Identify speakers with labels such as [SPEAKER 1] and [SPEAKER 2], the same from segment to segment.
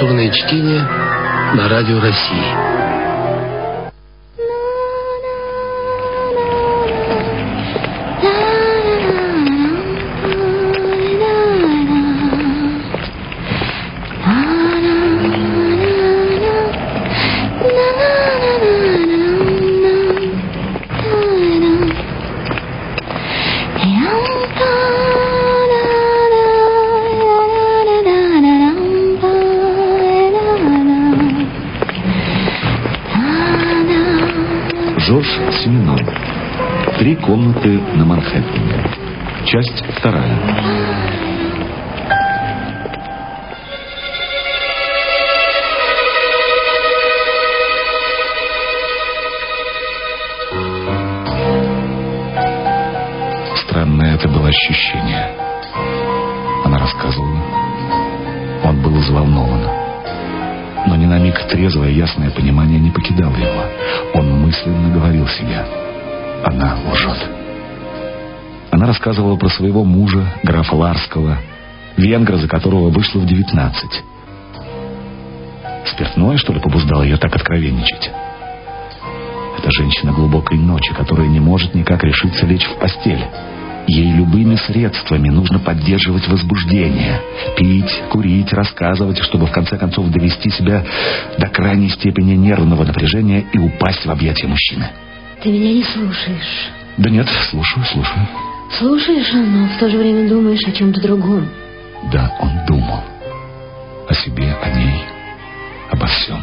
[SPEAKER 1] литературное чтение на Радио России.
[SPEAKER 2] Жорж Сименон. 3 комнаты на Манхэттене. Часть 2. Странное это было ощущение. Она рассказывала. Он был взволнован. Но ни на миг трезвое ясное понимание не покидало его. Он мысленно говорил себе: она лжет. Она рассказывала про своего мужа, графа Ларского, венгра, за которого вышла в 19. Спиртное, что ли, побуждало ее так откровенничать? Это женщина глубокой ночи, которая не может никак решиться лечь в постель. Ей любыми средствами нужно поддерживать возбуждение. Пить, курить, рассказывать, чтобы в конце концов довести себя до крайней степени нервного напряжения и упасть в объятия мужчины.
[SPEAKER 3] Ты меня не слушаешь.
[SPEAKER 2] Да нет, слушаю.
[SPEAKER 3] Слушаешь, но в то же время думаешь о чем-то другом.
[SPEAKER 2] Да, он думал. О себе, о ней, обо всем.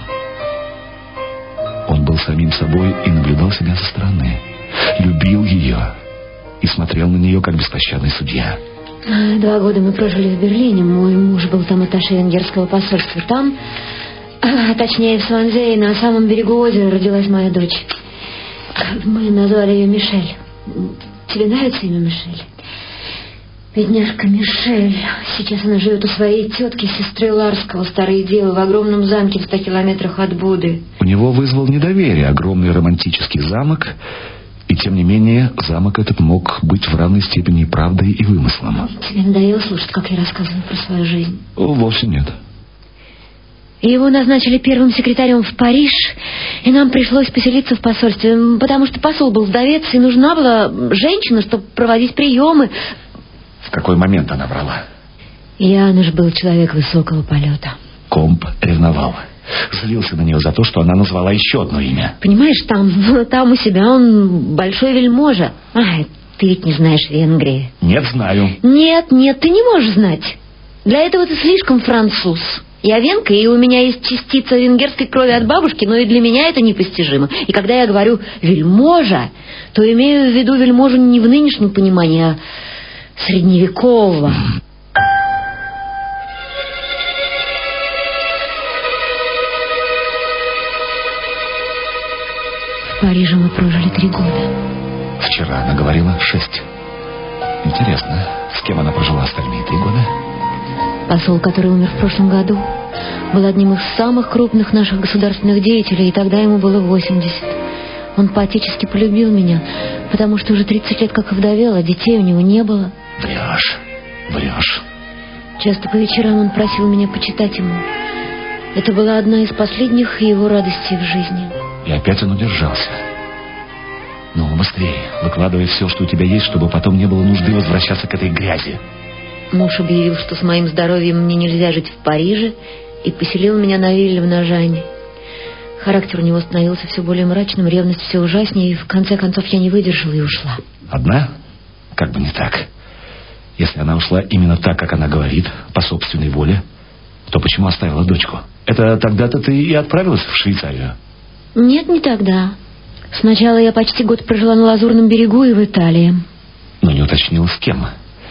[SPEAKER 2] Он был самим собой и наблюдал себя со стороны. Любил ее и смотрел на нее, как беспощадный судья.
[SPEAKER 3] 2 года мы прожили в Берлине. Мой муж был там атташе венгерского посольства. Там, точнее в Сванзее, на самом берегу озера, родилась моя дочь. Мы назвали ее Мишель. Тебе нравится имя Мишель? Бедняжка Мишель. Сейчас она живет у своей тетки, сестры Ларского, старой девы, в огромном замке в 100 километрах от Буды.
[SPEAKER 2] У него вызвал недоверие огромный романтический замок. И тем не менее, замок этот мог быть в равной степени правдой и вымыслом.
[SPEAKER 3] Тебе надоело слушать, как я рассказываю про свою жизнь?
[SPEAKER 2] Вовсе нет.
[SPEAKER 3] Его назначили первым секретарем в Париж, и нам пришлось поселиться в посольстве, потому что посол был вдовец, и нужна была женщина, чтобы проводить приемы.
[SPEAKER 2] В какой момент она брала?
[SPEAKER 3] Януш был человек высокого полета.
[SPEAKER 2] Комп ревновал. Злился на нее за то, что она назвала еще одно имя.
[SPEAKER 3] Понимаешь, там у себя он большой вельможа. Ты ведь не знаешь Венгрии.
[SPEAKER 2] Нет, знаю.
[SPEAKER 3] Нет, ты не можешь знать. Для этого ты слишком француз. Я венка, и у меня есть частица венгерской крови от бабушки, но и для меня это непостижимо. И когда я говорю «вельможа», то имею в виду вельможу не в нынешнем понимании, а средневекового. В Париже мы прожили 3 года.
[SPEAKER 2] Вчера она говорила 6. Интересно, с кем она прожила остальные 3 года?
[SPEAKER 3] Посол, который умер в прошлом году, был одним из самых крупных наших государственных деятелей, и тогда ему было 80. Он по-отечески полюбил меня, потому что уже 30 лет как овдовел, а детей у него не было.
[SPEAKER 2] Врешь.
[SPEAKER 3] Часто по вечерам он просил меня почитать ему. Это была одна из последних его радостей в жизни.
[SPEAKER 2] И опять он удержался. Ну, быстрее, выкладывай все, что у тебя есть, чтобы потом не было нужды возвращаться к этой грязи.
[SPEAKER 3] Муж объявил, что с моим здоровьем мне нельзя жить в Париже, и поселил меня на вилле в Нажане. Характер у него становился все более мрачным, ревность все ужаснее, и в конце концов я не выдержала и ушла.
[SPEAKER 2] Одна? Как бы не так. Если она ушла именно так, как она говорит, по собственной воле, то почему оставила дочку? Это тогда-то ты и отправилась в Швейцарию?
[SPEAKER 3] Нет, не тогда. Сначала я почти год прожила на Лазурном берегу и в Италии.
[SPEAKER 2] Но не уточнила, с кем.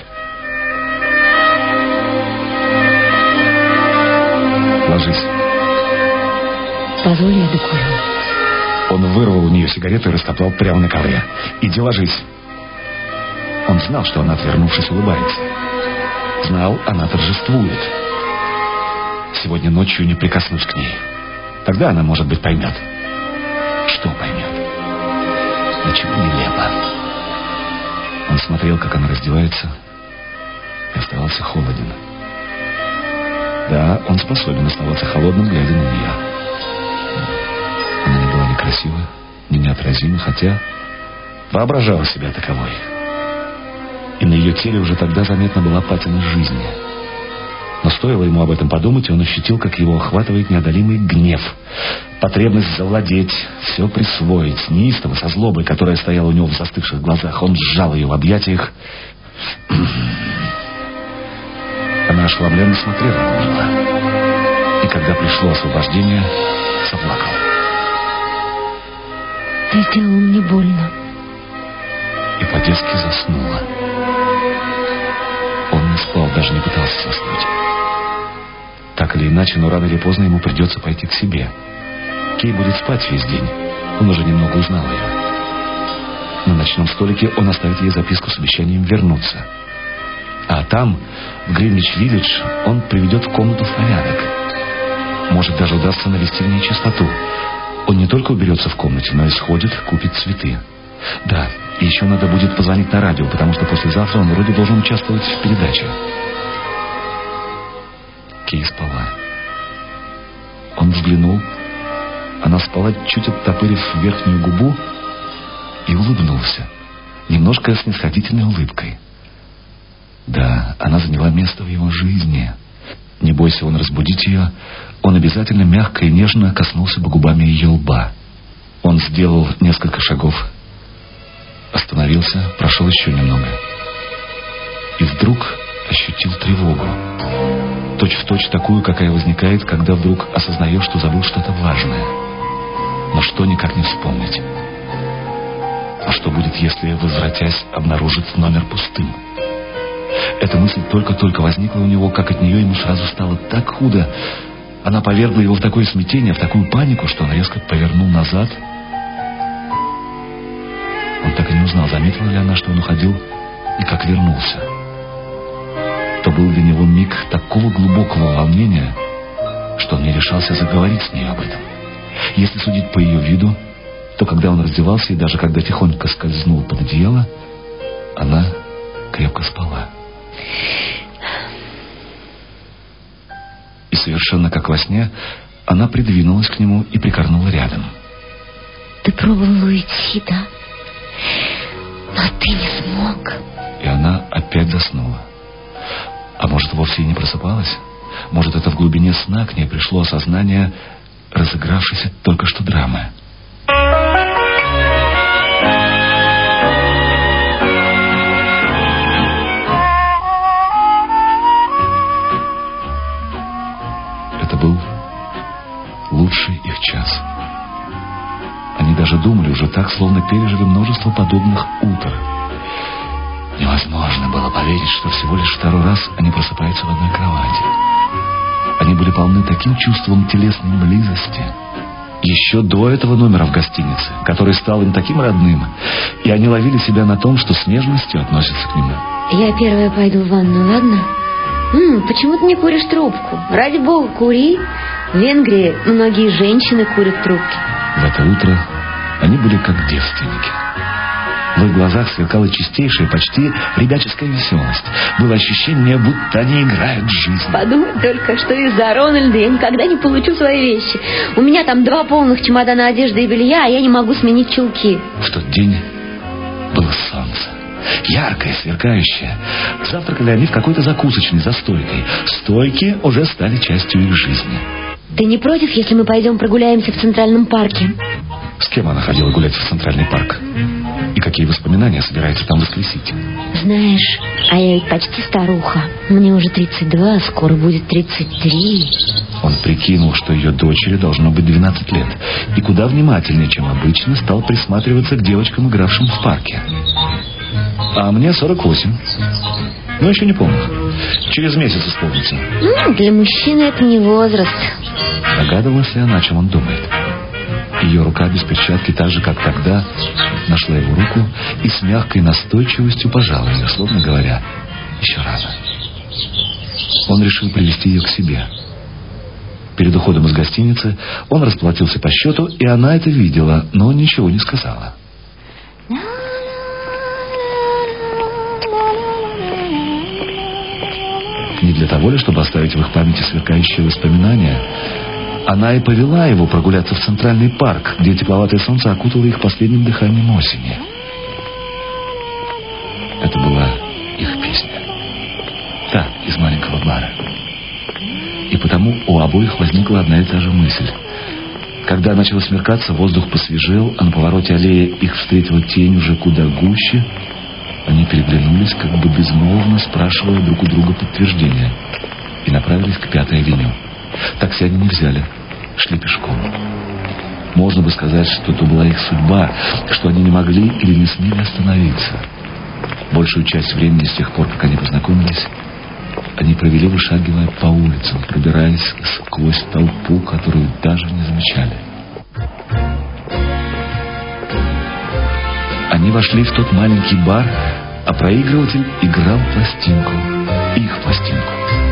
[SPEAKER 2] Ложись.
[SPEAKER 3] Позволь, я докурю.
[SPEAKER 2] Он вырвал у нее сигарету и растоптал прямо на ковре. Иди ложись. Он знал, что она, отвернувшись, улыбается. Знал, она торжествует. Сегодня ночью не прикоснусь к ней. Тогда она, может быть, поймет. Что поймет? До чего нелепо. Он смотрел, как она раздевается, и оставался холоден. Да, он способен оставаться холодным, глядя на нее. Она не была ни красива, ни неотразима, хотя воображала себя таковой. И на ее теле уже тогда заметна была патина жизни. Но стоило ему об этом подумать, и он ощутил, как его охватывает неодолимый гнев. Потребность завладеть, все присвоить, неистово, со злобой, которая стояла у него в застывших глазах. Он сжал ее в объятиях. Она ошеломленно смотрела на него. И когда пришло освобождение, заплакала.
[SPEAKER 3] Ты сделал мне больно.
[SPEAKER 2] И по-детски заснула. Он не спал, даже не пытался заснуть. Так или иначе, но рано или поздно ему придется пойти к себе. Кей будет спать весь день. Он уже немного узнал ее. На ночном столике он оставит ей записку с обещанием вернуться. А там, в Гринвич-Виллидж, он приведет в комнату в порядок. Может, даже удастся навести в ней чистоту. Он не только уберется в комнате, но и сходит, купит цветы. Да, и еще надо будет позвонить на радио, потому что послезавтра он вроде должен участвовать в передаче. Кей спала. Он взглянул. Она спала, чуть оттопырив верхнюю губу, и улыбнулся. Немножко снисходительной улыбкой. Да, она заняла место в его жизни. Не бойся он разбудить ее, он обязательно мягко и нежно коснулся бы губами ее лба. Он сделал несколько шагов, остановился, прошел еще немного. И вдруг ощутил тревогу. Точь-в-точь такую, какая возникает, когда вдруг осознаешь, что забыл что-то важное. Но что никак не вспомнить. А что будет, если, возвратясь, обнаружит номер пустым? Эта мысль только-только возникла у него, как от нее ему сразу стало так худо. Она повергла его в такое смятение, в такую панику, что он резко повернул назад. Он так и не узнал, заметила ли она, что он уходил, и как вернулся. То был для него миг такого глубокого волнения, что он не решался заговорить с ней об этом. Если судить по ее виду, то когда он раздевался и даже когда тихонько скользнул под одеяло, она крепко спала. И совершенно как во сне, она придвинулась к нему и прикорнула рядом.
[SPEAKER 3] Ты пробовал уйти, да? Но ты не смог.
[SPEAKER 2] И она опять заснула. А может, вовсе и не просыпалась? Может, это в глубине сна к ней пришло осознание разыгравшейся только что драмы. Это был лучший их час. Они даже думали уже так, словно пережили множество подобных утр. Невозможно было поверить, что всего лишь второй раз они просыпаются в одной кровати. Они были полны таким чувством телесной близости. Еще до этого номера в гостинице, который стал им таким родным, и они ловили себя на том, что с нежностью относятся к нему.
[SPEAKER 3] Я первая пойду в ванну, ладно? Почему ты не куришь трубку? Ради бога, кури. В Венгрии многие женщины курят трубки.
[SPEAKER 2] В это утро они были как девственники. В их глазах сверкала чистейшая, почти ребяческая веселость. Было ощущение, будто они играют жизнь.
[SPEAKER 3] Подумай только, что из-за Рональда я никогда не получу свои вещи. У меня там 2 полных чемодана одежды и белья, а я не могу сменить чулки.
[SPEAKER 2] В тот день было солнце. Яркое, сверкающее. Завтракали они в какой-то закусочной за стойкой. Стойки уже стали частью их жизни.
[SPEAKER 3] Ты не против, если мы пойдем прогуляемся в Центральном парке?
[SPEAKER 2] С кем она ходила гулять в Центральный парк? И какие воспоминания собирается там воскресить?
[SPEAKER 3] Знаешь, а я ведь почти старуха. Мне уже 32, скоро будет 33.
[SPEAKER 2] Он прикинул, что ее дочери должно быть 12 лет. И куда внимательнее, чем обычно, стал присматриваться к девочкам, игравшим в парке. А мне 48. Ну, еще не помню. Через месяц исполнится.
[SPEAKER 3] Для мужчины это не возраст.
[SPEAKER 2] Догадывалась ли она, о чем он думает? Ее рука без перчатки, так же, как тогда, нашла его руку и с мягкой настойчивостью пожала ее, словно говоря, еще рано. Он решил привести ее к себе. Перед уходом из гостиницы он расплатился по счету, и она это видела, но ничего не сказала. К для того ли, чтобы оставить в их памяти сверкающие воспоминания. Она и повела его прогуляться в Центральный парк, где тепловатое солнце окутало их последним дыханием осени. Это была их песня. Та, из маленького бара. И потому у обоих возникла одна и та же мысль. Когда начало смеркаться, воздух посвежел, а на повороте аллеи их встретила тень уже куда гуще. Они переглянулись, как бы безмолвно спрашивая друг у друга подтверждения, и направились к 5-й авеню. Такси они не взяли, шли пешком. Можно бы сказать, что это была их судьба, что они не могли или не смели остановиться. Большую часть времени с тех пор, как они познакомились, они провели, вышагивая по улицам, пробираясь сквозь толпу, которую даже не замечали. Они вошли в тот маленький бар, а проигрыватель играл пластинку, их пластинку.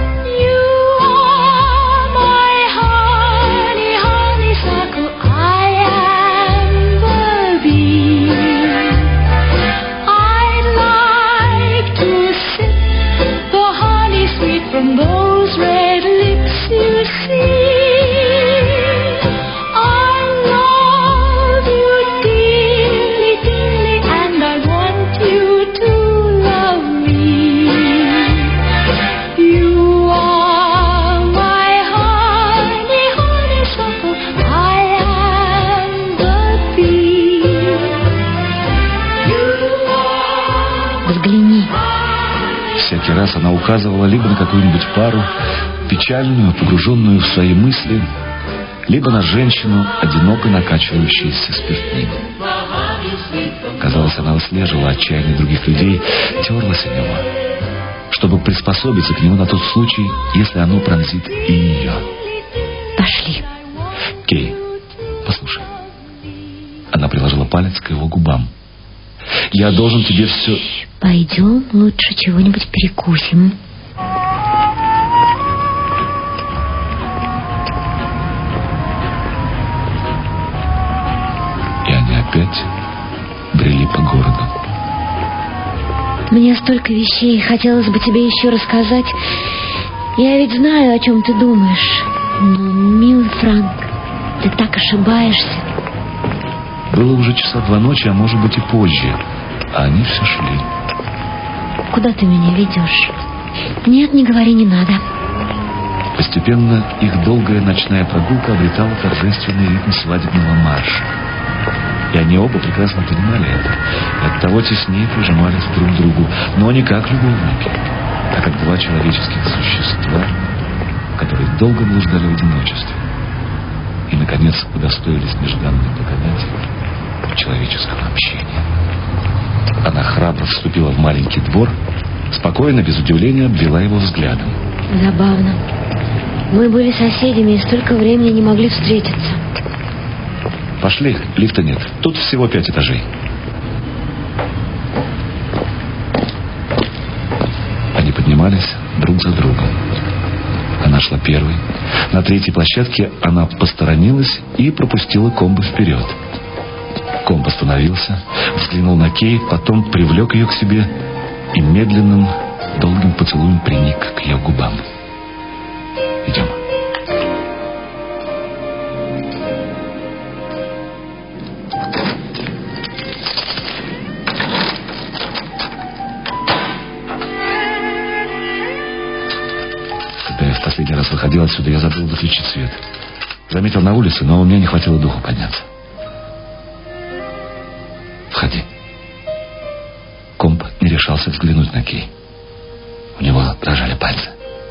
[SPEAKER 2] Всякий раз она указывала либо на какую-нибудь пару, печальную, погруженную в свои мысли, либо на женщину, одиноко накачивающуюся спиртным. Казалось, она выслеживала отчаяние других людей, терлась о него, чтобы приспособиться к нему на тот случай, если оно пронзит и ее.
[SPEAKER 3] Пошли.
[SPEAKER 2] Кей, послушай. Она приложила палец к его губам. Я должен тебе все...
[SPEAKER 3] Пойдем, лучше чего-нибудь перекусим.
[SPEAKER 2] И они опять брели по городу.
[SPEAKER 3] Мне столько вещей, хотелось бы тебе еще рассказать. Я ведь знаю, о чем ты думаешь. Но, милый Франк, ты так ошибаешься.
[SPEAKER 2] Было уже 2 часа ночи, а может быть и позже. А они все шли.
[SPEAKER 3] Куда ты меня ведешь? Нет, не говори, не надо.
[SPEAKER 2] Постепенно их долгая ночная прогулка обретала торжественный ритм свадебного марша. И они оба прекрасно понимали это. И оттого теснее прижимались друг к другу. Но не как любовники, а как 2 человеческих существа, которые долго блуждали в одиночестве. И, наконец, удостоились нежданной благодати человеческого общения. Она храбро вступила в маленький двор, спокойно, без удивления, обвела его взглядом.
[SPEAKER 3] Забавно. Мы были соседями и столько времени не могли встретиться.
[SPEAKER 2] Пошли, лифта нет. Тут всего 5 этажей. Они поднимались друг за другом. Она шла первой. На 3-й площадке она посторонилась и пропустила Комбо вперед. Комбо остановился, взглянул на Кей, потом привлек ее к себе и медленным, долгим поцелуем приник к ее губам. Идем. Когда я в последний раз выходил отсюда, я забыл выключить свет. Заметил на улице, но у меня не хватило духу подняться. Входи. Комб не решался взглянуть на Кей. У него дрожали пальцы.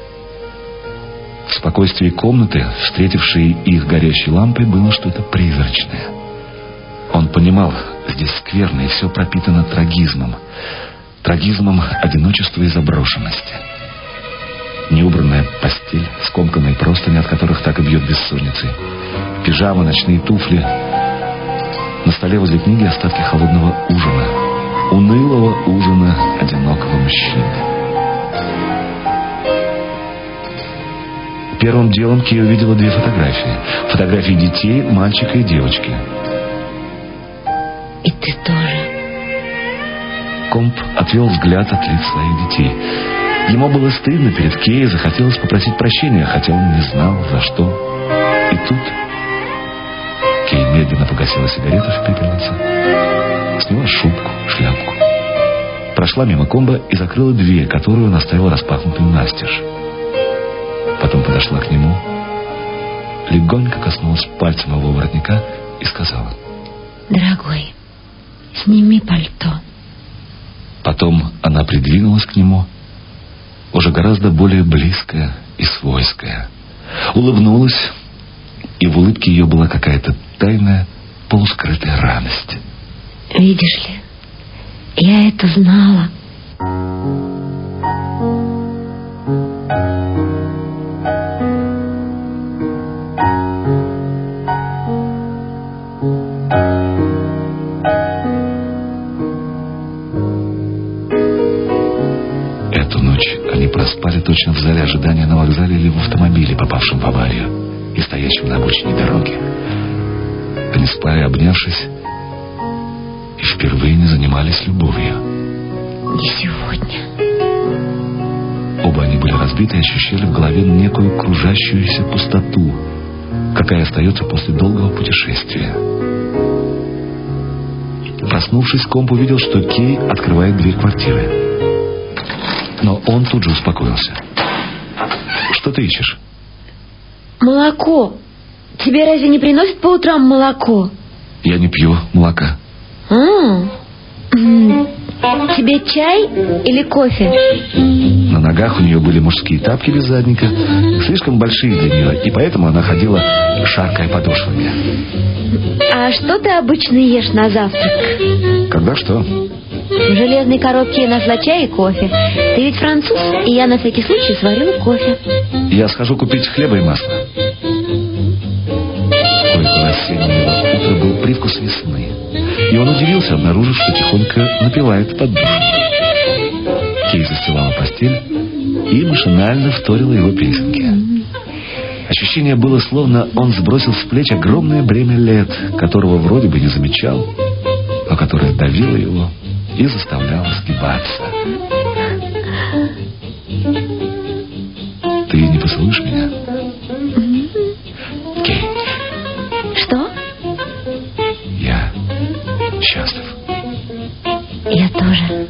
[SPEAKER 2] В спокойствии комнаты, встретившей их горящей лампой, было что-то призрачное. Он понимал, здесь скверно, и все пропитано трагизмом. Трагизмом одиночества и заброшенности. Неубранная постель, скомканные простыни, от которых так и бьет бессонницей, пижамы, ночные туфли. На столе возле книги остатки холодного ужина. Унылого ужина одинокого мужчины. Первым делом Кей увидела 2 фотографии. Фотографии детей, мальчика и девочки.
[SPEAKER 3] И ты тоже.
[SPEAKER 2] Комп отвел взгляд от лиц своих детей. Ему было стыдно перед Кей, захотелось попросить прощения, хотя он не знал, за что. И тут Кей медленно погасила сигарету в пепельнице, сняла шубку, шляпку, прошла мимо комба и закрыла дверь, которую он оставил распахнутой настежь. Потом подошла к нему, легонько коснулась пальцем его воротника и сказала:
[SPEAKER 3] «Дорогой, сними пальто».
[SPEAKER 2] Потом она придвинулась к нему, уже гораздо более близкая и свойская, улыбнулась, и в улыбке ее была какая-то тайная, полускрытая радость.
[SPEAKER 3] «Видишь ли, я это знала».
[SPEAKER 2] Эту ночь они проспали точно в зале ожидания на вокзале или в автомобиле, попавшем в аварию и стоящем на обочине дороги. Они спали, обнявшись, и впервые не занимались любовью.
[SPEAKER 3] Не сегодня.
[SPEAKER 2] Оба они были разбиты и ощущали в голове некую кружащуюся пустоту, какая остается после долгого путешествия. Проснувшись, Комп увидел, что Кей открывает дверь квартиры. Но он тут же успокоился. «Что ты ищешь?»
[SPEAKER 3] «Молоко. Тебе разве не приносят по утрам молоко?»
[SPEAKER 2] «Я не пью молока».
[SPEAKER 3] Тебе чай или кофе?»
[SPEAKER 2] На ногах у нее были мужские тапки без задника, слишком большие для нее, и поэтому она ходила, шаркая подошвами.
[SPEAKER 3] «А что ты обычно ешь на завтрак?»
[SPEAKER 2] «Когда что?»
[SPEAKER 3] «В железной коробке я нашла чай и кофе. Ты ведь француз, и я на всякий случай сварила кофе».
[SPEAKER 2] «Я схожу купить хлеба и масла». Кое-то осеннего утра был привкус весны, и он удивился, обнаружив, что тихонько напевает под душем. Кей застилала постель и машинально вторила его песенки. Ощущение было, словно он сбросил с плеч огромное бремя лет, которого вроде бы не замечал, но которое давило его и заставляло сгибаться. «Ты не поцелуешь меня?» «Кей».
[SPEAKER 3] «Что?»
[SPEAKER 2] «Я счастлив».
[SPEAKER 3] «Я тоже».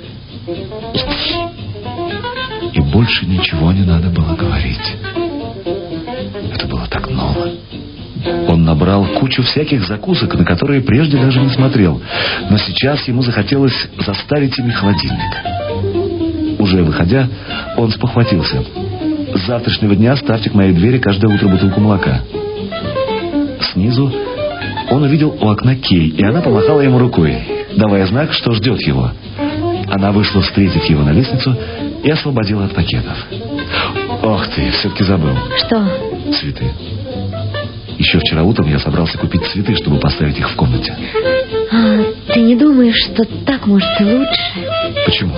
[SPEAKER 2] И больше ничего не надо было говорить. Это было так ново. Он набрал кучу всяких закусок, на которые прежде даже не смотрел, но сейчас ему захотелось заставить ими холодильник. Уже выходя, он спохватился: «С завтрашнего дня ставьте к моей двери каждое утро бутылку молока». Снизу он увидел у окна Кей, и она помахала ему рукой, давая знак, что ждет его. Она вышла встретить его на лестницу и освободила от пакетов. «Ох ты, все-таки забыл».
[SPEAKER 3] «Что?»
[SPEAKER 2] «Цветы. Еще вчера утром я собрался купить цветы, чтобы поставить их в комнате».
[SPEAKER 3] Ты не думаешь, что так может и лучше?»
[SPEAKER 2] «Почему?»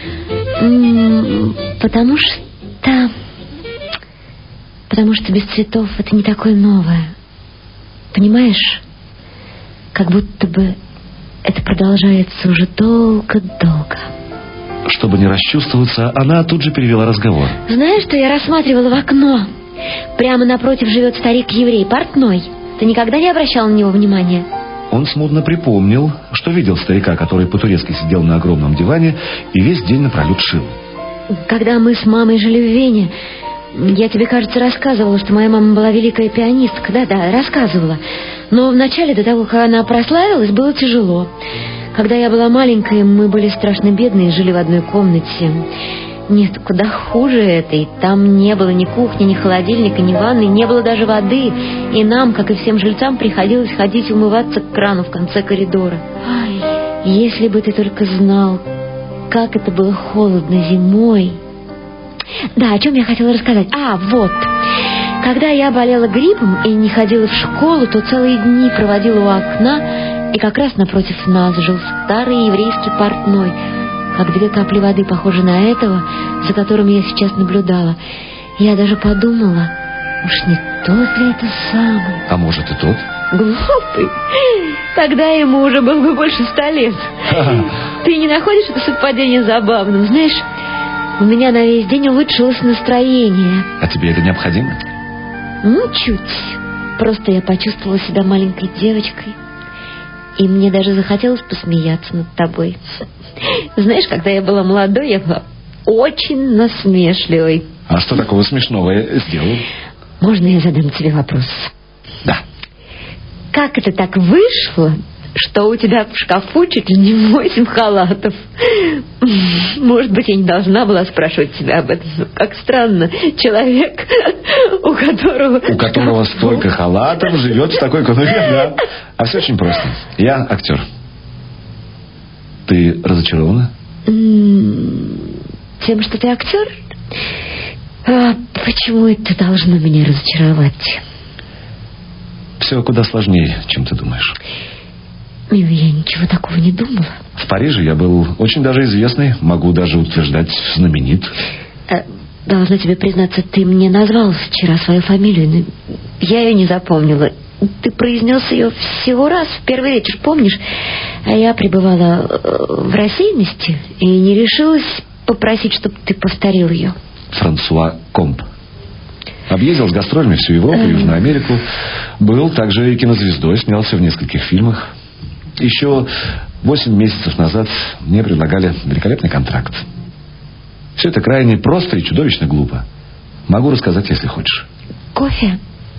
[SPEAKER 3] Потому что без цветов это не такое новое. Понимаешь? Как будто бы это продолжается уже долго-долго.
[SPEAKER 2] Чтобы не расчувствоваться, она тут же перевела разговор.
[SPEAKER 3] «Знаешь, что я рассматривала в окно? Прямо напротив живет старик-еврей, портной. Ты никогда не обращал на него внимания?»
[SPEAKER 2] Он смутно припомнил, что видел старика, который по-турецки сидел на огромном диване и весь день напролет шил.
[SPEAKER 3] Когда мы с мамой жили в Вене, я тебе, кажется, рассказывала, что моя мама была великая пианистка. Да, рассказывала. Но вначале, до того, как она прославилась, было тяжело. Когда я была маленькая, мы были страшно бедные, жили в одной комнате. Нет, куда хуже этой. Там не было ни кухни, ни холодильника, ни ванны, не было даже воды. И нам, как и всем жильцам, приходилось ходить умываться к крану в конце коридора. Ай, если бы ты только знал, как это было холодно зимой. Да, о чем я хотела рассказать? Вот. Когда я болела гриппом и не ходила в школу, то целые дни проводила у окна, и как раз напротив нас жил старый еврейский портной, как две капли воды, похожие на этого, за которым я сейчас наблюдала. Я даже подумала, уж не тот ли это самый?
[SPEAKER 2] А может и тот?
[SPEAKER 3] Глупый. Тогда ему уже было бы больше 100 лет. Ты не находишь это совпадение забавным? Знаешь, У меня на весь день улучшилось настроение.
[SPEAKER 2] А тебе это необходимо?
[SPEAKER 3] Ну, чуть. Просто я почувствовала себя маленькой девочкой. И мне даже захотелось посмеяться над тобой. Знаешь, когда я была молодой, я была очень насмешливой.
[SPEAKER 2] А что такого смешного я сделал?
[SPEAKER 3] Можно я задам тебе вопрос?
[SPEAKER 2] Да.
[SPEAKER 3] Как это так вышло, что у тебя в шкафу чуть ли не 8 халатов? Может быть, я не должна была спрашивать тебя об этом. Но как странно. Человек, у которого
[SPEAKER 2] столько халатов, живет в такой конуре, да. А все очень просто. Я актер. Ты разочарована?
[SPEAKER 3] Тем, что ты актер? Почему это должно меня разочаровать?
[SPEAKER 2] Все куда сложнее, чем ты думаешь.
[SPEAKER 3] Я ничего такого не думала.
[SPEAKER 2] В Париже я был очень даже известный, могу даже утверждать, знаменит.
[SPEAKER 3] Должна тебе признаться, ты мне назвал вчера свою фамилию, но я ее не запомнила. Ты произнес ее всего раз в первый вечер, помнишь? А я пребывала в рассеянности и не решилась попросить, чтобы ты повторил ее.
[SPEAKER 2] Франсуа Комп. Объездил с гастролями всю Европу, Южную Америку. Был также и кинозвездой, снялся в нескольких фильмах. Еще 8 месяцев назад мне предлагали великолепный контракт. Все это крайне просто и чудовищно глупо. Могу рассказать, если хочешь.
[SPEAKER 3] Кофе?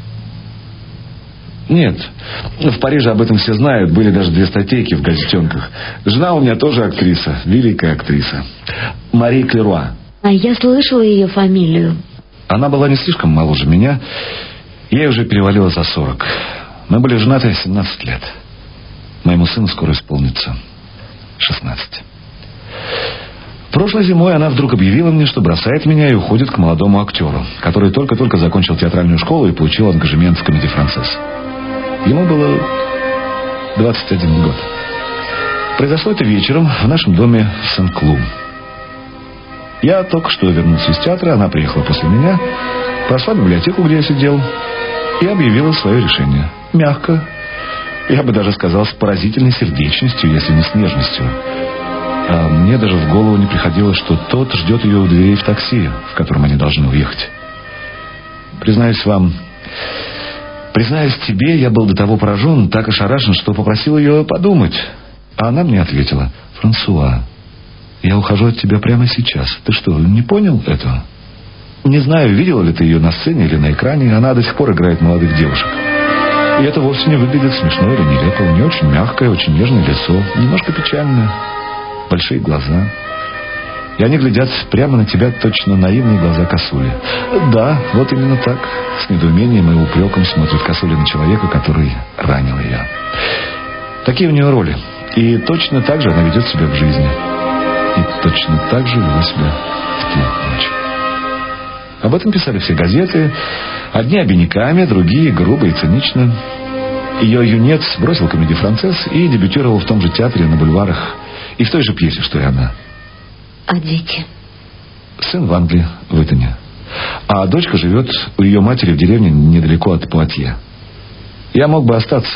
[SPEAKER 2] Нет. В Париже об этом все знают. Были даже 2 статейки в газетенках. Жена у меня тоже актриса. Великая актриса. Мари Клеруа.
[SPEAKER 3] А я слышала ее фамилию.
[SPEAKER 2] Она была не слишком моложе меня. Ей уже перевалило за 40. Мы были женаты 17 лет. Моему сыну скоро исполнится 16. Прошлой зимой она вдруг объявила мне, что бросает меня и уходит к молодому актеру, который только-только закончил театральную школу и получил ангажемент в Комедии Францесс. Ему было 21 год. Произошло это вечером в нашем доме в Сен-Клу. Я только что вернулся из театра, она приехала после меня, прошла в библиотеку, где я сидел, и объявила свое решение. Мягко, я бы даже сказал, с поразительной сердечностью, если не с нежностью. А мне даже в голову не приходило, что тот ждет ее у дверей в такси, в котором они должны уехать. Признаюсь тебе, я был до того поражен, так ошарашен, что попросил ее подумать. А она мне ответила: «Франсуа, я ухожу от тебя прямо сейчас. Ты что, не понял этого? Не знаю, видела ли ты ее на сцене или на экране, она до сих пор играет молодых девушек. И это вовсе не выглядит смешно или нелепо. У нее очень мягкое, очень нежное лицо, немножко печальное, большие глаза. И они глядят прямо на тебя, точно наивные глаза косули. Да, вот именно так. С недоумением и упреком смотрит косуля на человека, который ранил ее. Такие у нее роли. И точно так же она ведет себя в жизни. И точно так же вела себя в те ночи. Об этом писали все газеты. Одни обиняками, другие грубо и цинично. Ее юнец бросил Комедию Францесс и дебютировал в том же театре на бульварах и в той же пьесе, что и она.
[SPEAKER 3] А дети?
[SPEAKER 2] Сын в Англии, в Итоне. А дочка живет у ее матери в деревне недалеко от Пуатье. Я мог бы остаться.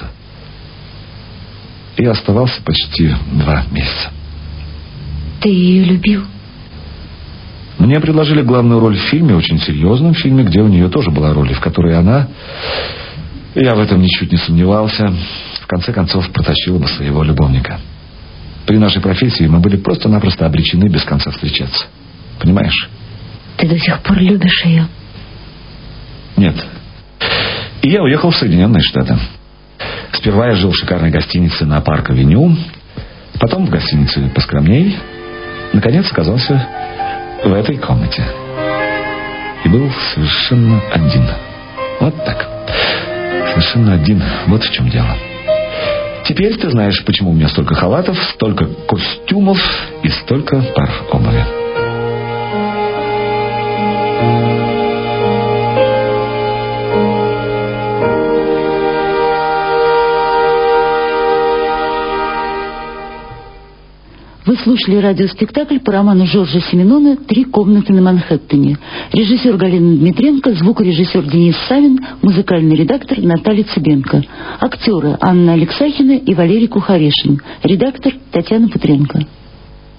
[SPEAKER 2] И оставался почти 2 месяца.
[SPEAKER 3] Ты ее любил?
[SPEAKER 2] Мне предложили главную роль в фильме, очень серьезном фильме, где у нее тоже была роль, в которой она, я в этом ничуть не сомневался, в конце концов протащила бы своего любовника. При нашей профессии мы были просто-напросто обречены без конца встречаться. Понимаешь?
[SPEAKER 3] Ты до сих пор любишь ее?
[SPEAKER 2] Нет. И я уехал в Соединенные Штаты. Сперва я жил в шикарной гостинице на Парк-авеню, потом в гостинице поскромней, наконец оказался в этой комнате. И был совершенно один. Вот так. Совершенно один. Вот в чем дело. Теперь ты знаешь, почему у меня столько халатов, столько костюмов и столько пар обуви.
[SPEAKER 4] Вы слушали радиоспектакль по роману Жоржа Сименона «Три комнаты на Манхэттене». Режиссер Галина Дмитренко, звукорежиссер Денис Савин, музыкальный редактор Наталья Цыбенко. Актеры Анна Алексахина и Валерий Кухарешин. Редактор Татьяна Петренко.